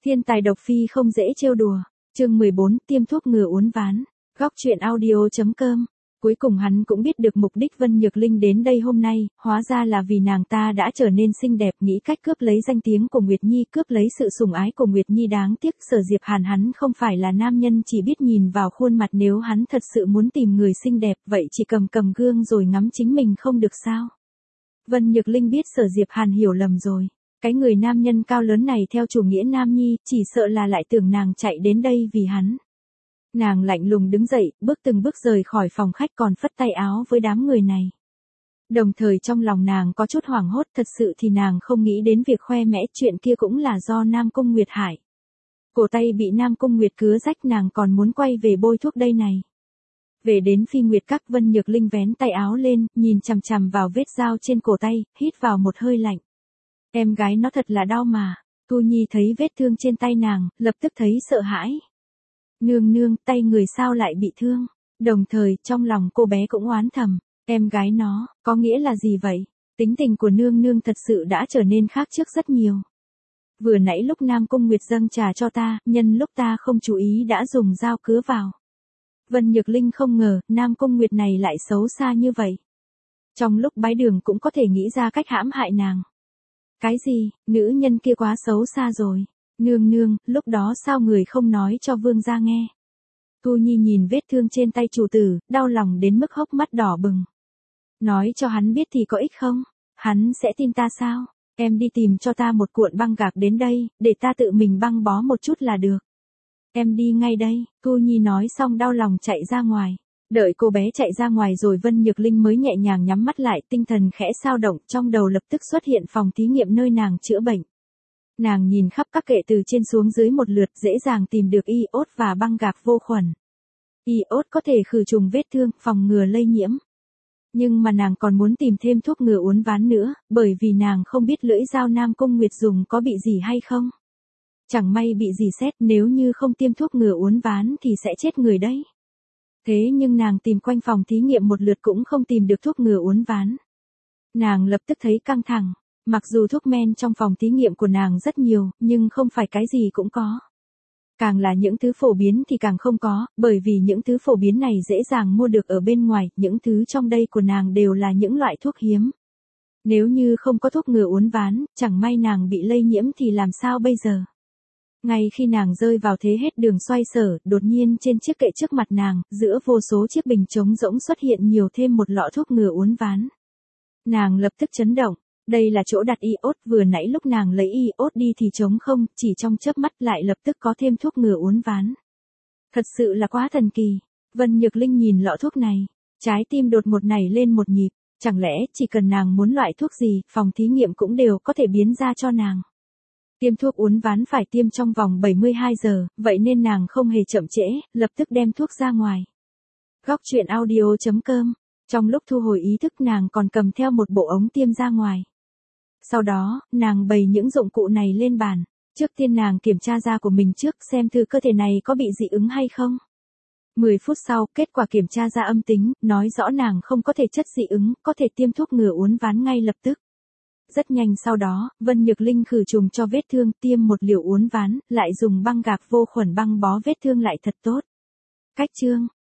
Thiên tài độc phi không dễ trêu đùa. Chương 14, tiêm thuốc ngừa uốn ván. Góc truyện audio.com. Cuối cùng hắn cũng biết được mục đích Vân Nhược Linh đến đây hôm nay, hóa ra là vì nàng ta đã trở nên xinh đẹp, nghĩ cách cướp lấy danh tiếng của Nguyệt Nhi, cướp lấy sự sủng ái của Nguyệt Nhi. Đáng tiếc Sở Diệp Hàn hắn không phải là nam nhân chỉ biết nhìn vào khuôn mặt, nếu hắn thật sự muốn tìm người xinh đẹp, vậy chỉ cầm gương rồi ngắm chính mình không được sao? Vân Nhược Linh biết Sở Diệp Hàn hiểu lầm rồi. Cái người nam nhân cao lớn này theo chủ nghĩa nam nhi, chỉ sợ là lại tưởng nàng chạy đến đây vì hắn. Nàng lạnh lùng đứng dậy, bước từng bước rời khỏi phòng khách, còn phất tay áo với đám người này. Đồng thời trong lòng nàng có chút hoảng hốt, thật sự thì nàng không nghĩ đến việc khoe mẽ, chuyện kia cũng là do Nam Cung Nguyệt hại. Cổ tay bị Nam Cung Nguyệt cứa rách, nàng còn muốn quay về bôi thuốc đây này. Về đến Phi Nguyệt Các, Vân Nhược Linh vén tay áo lên, nhìn chằm chằm vào vết dao trên cổ tay, hít vào một hơi lạnh. Em gái nó thật là đau mà. Thu Nhi thấy vết thương trên tay nàng, lập tức thấy sợ hãi. Nương, tay người sao lại bị thương? Đồng thời, trong lòng cô bé cũng oán thầm, em gái nó, có nghĩa là gì vậy? Tính tình của nương thật sự đã trở nên khác trước rất nhiều. Vừa nãy lúc Nam Cung Nguyệt dâng trà cho ta, nhân lúc ta không chú ý đã dùng dao cứa vào. Vân Nhược Linh không ngờ, Nam Cung Nguyệt này lại xấu xa như vậy. Trong lúc bái đường cũng có thể nghĩ ra cách hãm hại nàng. Cái gì, nữ nhân kia quá xấu xa rồi. Nương, lúc đó sao người không nói cho vương gia nghe? Thu Nhi nhìn vết thương trên tay chủ tử, đau lòng đến mức hốc mắt đỏ bừng. Nói cho hắn biết thì có ích không? Hắn sẽ tin ta sao? Em đi tìm cho ta một cuộn băng gạc đến đây, để ta tự mình băng bó một chút là được. Em đi ngay đây. Thu Nhi nói xong đau lòng chạy ra ngoài. Đợi cô bé chạy ra ngoài rồi Vân Nhược Linh mới nhẹ nhàng nhắm mắt lại, tinh thần khẽ dao động, trong đầu lập tức xuất hiện phòng thí nghiệm nơi nàng chữa bệnh. Nàng nhìn khắp các kệ từ trên xuống dưới một lượt, dễ dàng tìm được iốt và băng gạc vô khuẩn. Iốt có thể khử trùng vết thương, phòng ngừa lây nhiễm. Nhưng mà nàng còn muốn tìm thêm thuốc ngừa uốn ván nữa, bởi vì nàng không biết lưỡi dao Nam Cung Nguyệt dùng có bị gì hay không. Chẳng may bị gì xét, nếu như không tiêm thuốc ngừa uốn ván thì sẽ chết người đấy. Thế nhưng nàng tìm quanh phòng thí nghiệm một lượt cũng không tìm được thuốc ngừa uốn ván. Nàng lập tức thấy căng thẳng. Mặc dù thuốc men trong phòng thí nghiệm của nàng rất nhiều, nhưng không phải cái gì cũng có. Càng là những thứ phổ biến thì càng không có, bởi vì những thứ phổ biến này dễ dàng mua được ở bên ngoài, những thứ trong đây của nàng đều là những loại thuốc hiếm. Nếu như không có thuốc ngừa uốn ván, chẳng may nàng bị lây nhiễm thì làm sao bây giờ? Ngay khi nàng rơi vào thế hết đường xoay sở, đột nhiên trên chiếc kệ trước mặt nàng, giữa vô số chiếc bình trống rỗng xuất hiện nhiều thêm một lọ thuốc ngừa uốn ván. Nàng lập tức chấn động. Đây là chỗ đặt iốt, vừa nãy lúc nàng lấy iốt đi thì trống không, chỉ trong chớp mắt lại lập tức có thêm thuốc ngừa uốn ván. Thật sự là quá thần kỳ. Vân Nhược Linh nhìn lọ thuốc này, trái tim đột một nảy lên một nhịp, chẳng lẽ chỉ cần nàng muốn loại thuốc gì, phòng thí nghiệm cũng đều có thể biến ra cho nàng. Tiêm thuốc uốn ván phải tiêm trong vòng 72 giờ, vậy nên nàng không hề chậm trễ, lập tức đem thuốc ra ngoài. Góc truyện audio.com. Trong lúc thu hồi ý thức nàng còn cầm theo một bộ ống tiêm ra ngoài. Sau đó, nàng bày những dụng cụ này lên bàn. Trước tiên nàng kiểm tra da của mình trước, xem thử cơ thể này có bị dị ứng hay không. 10 phút sau, kết quả kiểm tra da âm tính, nói rõ nàng không có thể chất dị ứng, có thể tiêm thuốc ngừa uốn ván ngay lập tức. Rất nhanh sau đó, Vân Nhược Linh khử trùng cho vết thương, tiêm một liều uốn ván, lại dùng băng gạc vô khuẩn băng bó vết thương lại thật tốt. Cách chương